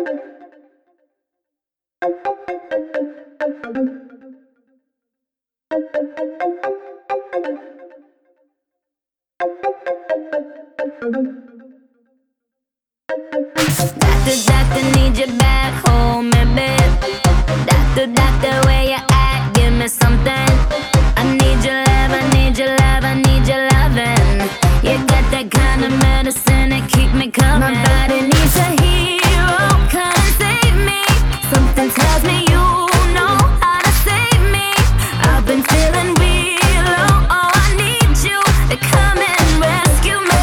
Doctor, need you back home, baby. Doctor, where you at? Give me something. I need your love, I need your love, I need your loving. You got that kind of medicine that keep me coming. My body needs a hero, come and save me. Something tells me you know how to save me. I've been feeling real low, oh, I need you to come and rescue me.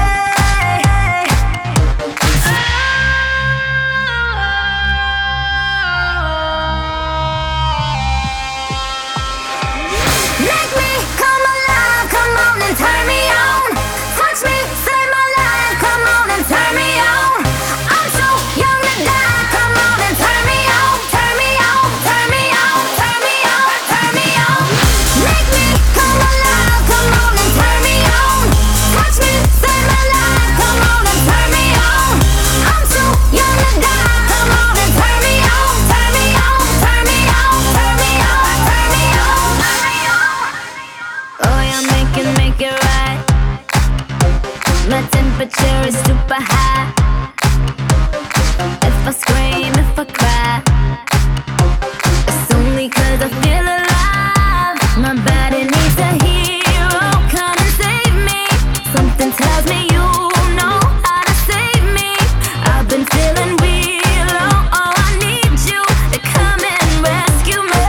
Make me come alive, come on and turn me on. Touch me, save my life, come on and turn me on. I'm so young to die, come on and turn me on. Turn me on, turn me on, turn me on, turn me on. Make me come alive, come on and turn me on. Touch me, save my life, come on and turn me on. I'm so young to die, come on and turn me on. Turn me on, turn me on, turn me on, turn me on, turn me on. Oh, yeah, make it right. My temperature is super high. If I scream, if I cry, it's only 'cause I feel alive. My body needs a hero, come and save me. Something tells me you know how to save me. I've been feeling real low, oh, I need you to come and rescue me.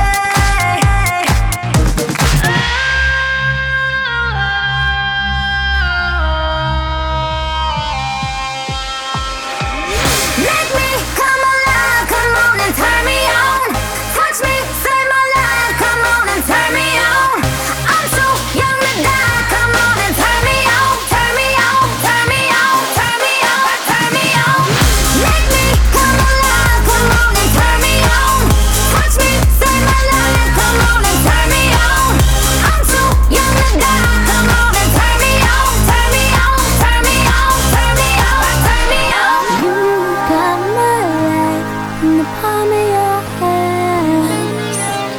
Make me come alive, come on and turn me on. Touch me, save my life, come on and turn me on. I'm so young to die, come on and turn me on. Turn me on, turn me on, turn me on, turn me on. Make me come alive, come on and turn me on. Touch me, save my life, come on and turn me on. I'm so young to die, come on and turn me on. Turn me on, turn me on, turn me on, turn me on. You got my life in the palm of your hand.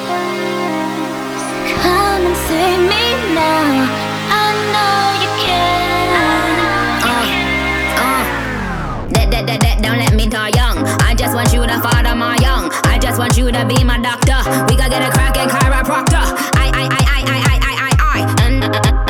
Come and save me now. I know you can. Don't let me die young. I just want you to father my young. I just want you to be my doctor. We gotta get a crack and chiropractor. I.